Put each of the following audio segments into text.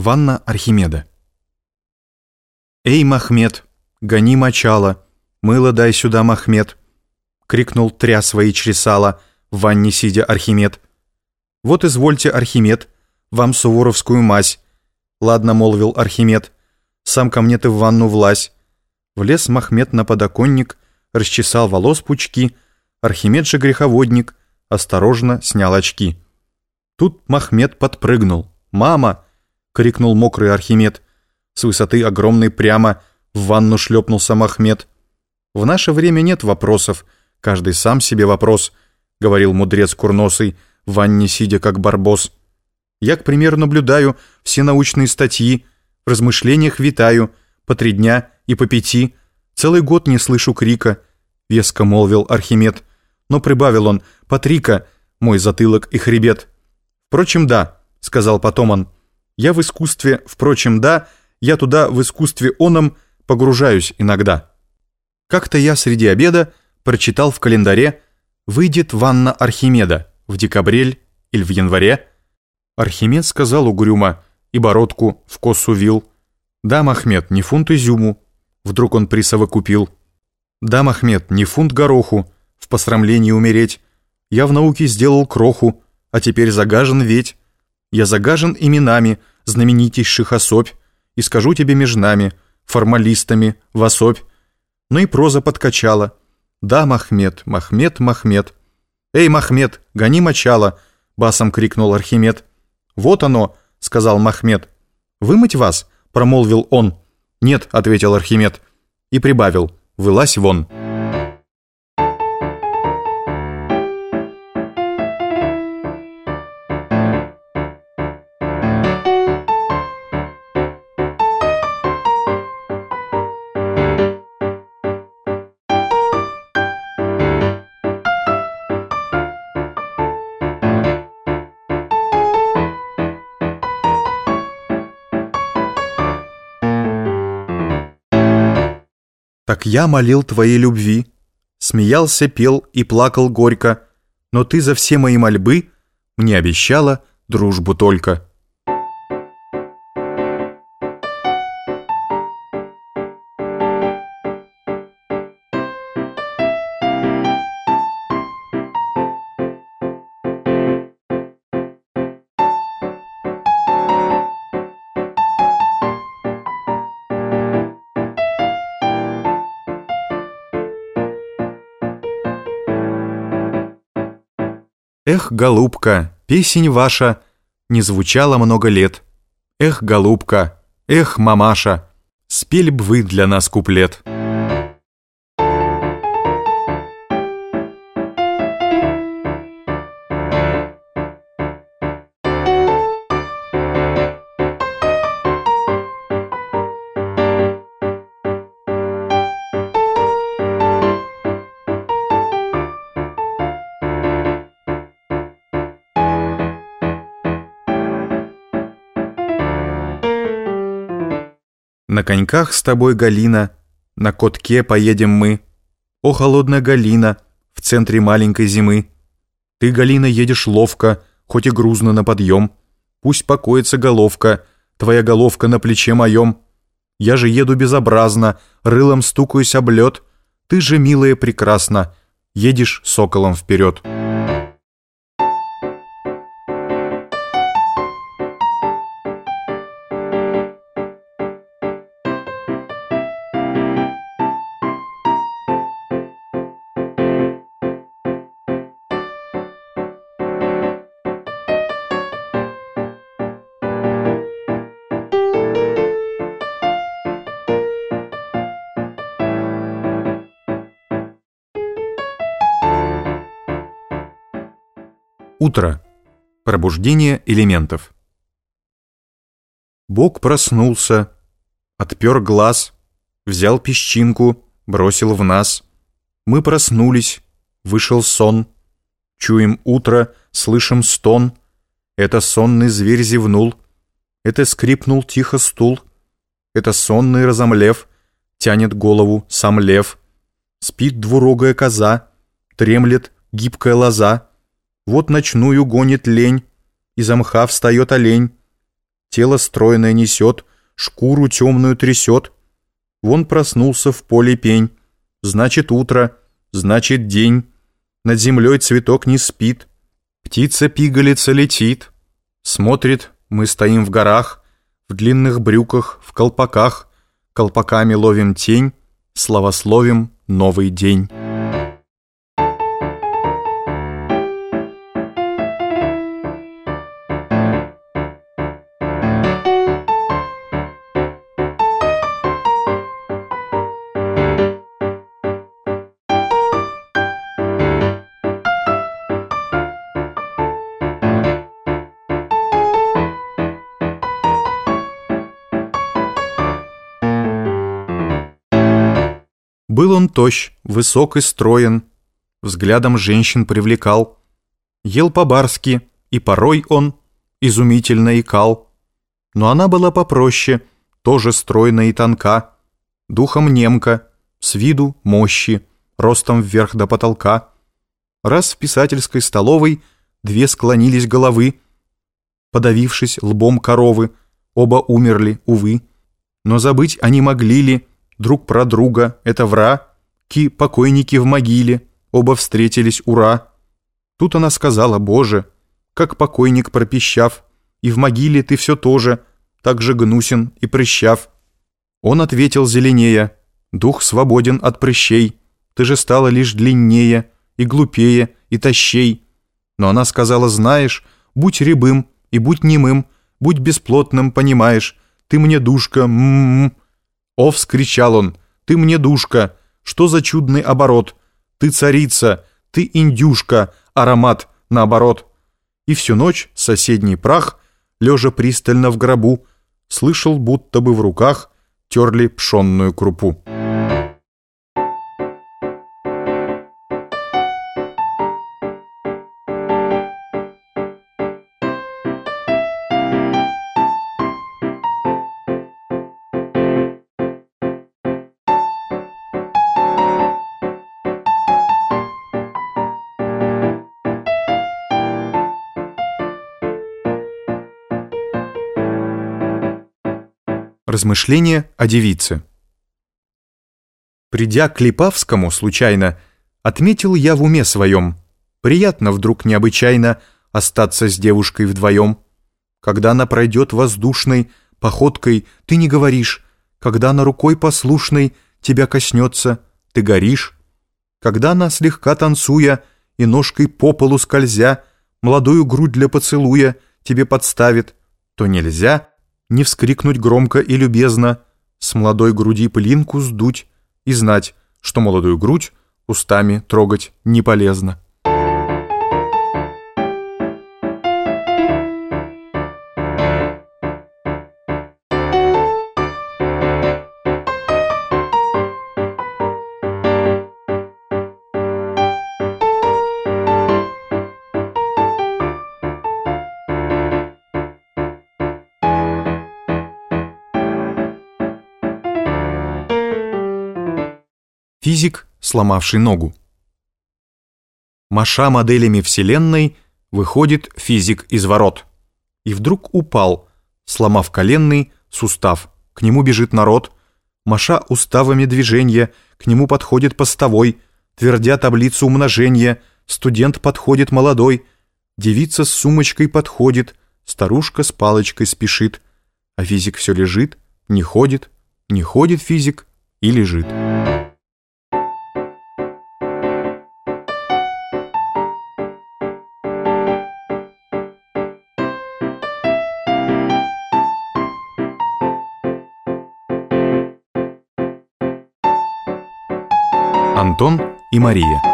Ванна Архимеда. «Эй, Махмед, гони мочало, мыло дай сюда, Махмед!» — крикнул, тря свои чресала, в ванне сидя Архимед. «Вот извольте, Архимед, вам суворовскую мазь!» «Ладно, — молвил Архимед, — сам ко мне ты в ванну влазь!» Влез Махмед на подоконник, расчесал волос пучки, Архимед же греховодник осторожно снял очки. Тут Махмед подпрыгнул. «Мама!» — крикнул мокрый Архимед. С высоты огромной прямо в ванну шлепнулся Махмед. «В наше время нет вопросов, каждый сам себе вопрос», — говорил мудрец курносый, в ванне сидя как барбос. «Я, к примеру, наблюдаю все научные статьи, в размышлениях витаю, по 3 дня и по 5, целый год не слышу крика», — веско молвил Архимед. Но прибавил он: «по 3-ка, мой затылок и хребет». «Впрочем, да», — сказал потом он, — «я в искусстве, впрочем, да, я туда в искусстве оном погружаюсь иногда». Как-то я среди обеда прочитал в календаре: «Выйдет ванна Архимеда в декабрель или в январе». Архимед сказал угрюмо и бородку в косу вил: «Да, Махмед, не фунт изюму». Вдруг он присовокупил: «Да, Махмед, не фунт гороху в посрамлении умереть. Я в науке сделал кроху, а теперь загажен ведь. Я загажен именами знаменитейших особь, и скажу тебе меж нами, формалистами в особь». Ну и проза подкачала: «Да, Махмед, Махмед, Махмед». «Эй, Махмед, гони мочало!» — басом крикнул Архимед. «Вот оно!» — сказал Махмед. «Вымыть вас?» — промолвил он. «Нет», — ответил Архимед и прибавил: «Вылазь вон». Так я молил твоей любви, смеялся, пел и плакал горько, но ты за все мои мольбы мне обещала дружбу только. Эх, голубка, песень ваша не звучала много лет. Эх, голубка, эх, мамаша, спели б вы для нас куплет. На коньках с тобой, Галина, на котке поедем мы. О, холодная Галина, в центре маленькой зимы. Ты, Галина, едешь ловко, хоть и грузно на подъем. Пусть покоится головка, твоя головка на плече моем. Я же еду безобразно, рылом стукаюсь об лед. Ты же, милая, прекрасно, едешь соколом вперед. Утро. Пробуждение элементов. Бог проснулся, отпер глаз, взял песчинку, бросил в нас. Мы проснулись, вышел сон. Чуем утро, слышим стон. Это сонный зверь зевнул, это скрипнул тихо стул. Это сонный разомлев, тянет голову сам лев. Спит двурогая коза, тремлет гибкая лоза. Вот ночную гонит лень, из мха встает олень. тело стройное несет, шкуру темную трясет. Вон проснулся в поле пень, значит утро, значит день. Над землей цветок не спит, птица-пигалица летит. Смотрит, мы стоим в горах, в длинных брюках, в колпаках, колпаками ловим тень, славословим новый день. Был он тощ, высок и строен, взглядом женщин привлекал, ел по-барски, и порой он изумительно икал. Но она была попроще, тоже стройна и тонка, духом немка, с виду мощи, ростом вверх до потолка. Раз в писательской столовой две склонились головы, подавившись лбом коровы, оба умерли, увы. Но забыть они могли ли друг про друга, это вра, ки покойники в могиле, оба встретились, ура. Тут она сказала: Боже, как покойник пропищав, и в могиле ты все тоже, так же гнусен и прыщав. Он ответил зеленея: дух свободен от прыщей, ты же стала лишь длиннее, и глупее, и тощей. Но она сказала: знаешь, будь рябым и будь немым, будь бесплотным, понимаешь, ты мне душка, О, вскричал он, ты мне душка, что за чудный оборот, ты царица, ты индюшка, аромат наоборот. И всю ночь соседний прах, лежа пристально в гробу, слышал, будто бы в руках терли пшенную крупу. Размышления о девице. Придя к Липавскому случайно, отметил я в уме своем: приятно вдруг необычайно остаться с девушкой вдвоем. Когда она пройдет воздушной походкой, ты не говоришь, когда она рукой послушной тебя коснется, ты горишь. Когда она, слегка танцуя и ножкой по полу скользя, молодую грудь для поцелуя тебе подставит, то нельзя не вскрикнуть громко и любезно, с молодой груди пылинку сдуть и знать, что молодую грудь устами трогать не полезно. Физик, сломавший ногу. Маша моделями Вселенной, выходит физик из ворот. И вдруг упал, сломав коленный сустав. К нему бежит народ. Маша уставами движения, к нему подходит постовой, твердя таблицу умножения. Студент подходит молодой. Девица с сумочкой подходит, старушка с палочкой спешит. А физик все лежит, не ходит физик и лежит. Антон и Мария.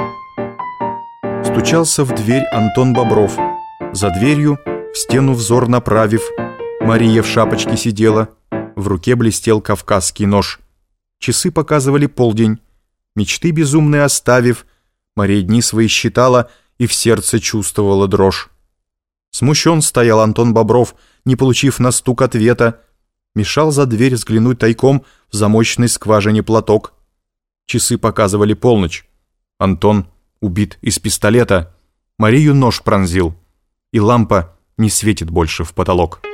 Стучался в дверь Антон Бобров. За дверью, в стену взор направив, Мария в шапочке сидела, в руке блестел кавказский нож. Часы показывали полдень. Мечты безумные оставив, Мария дни свои считала и в сердце чувствовала дрожь. Смущен стоял Антон Бобров, не получив на стук ответа. Мешал за дверь взглянуть тайком в замочной скважине платок. Часы показывали полночь. Антон убит из пистолета. Марию нож пронзил, и лампа не светит больше в потолок.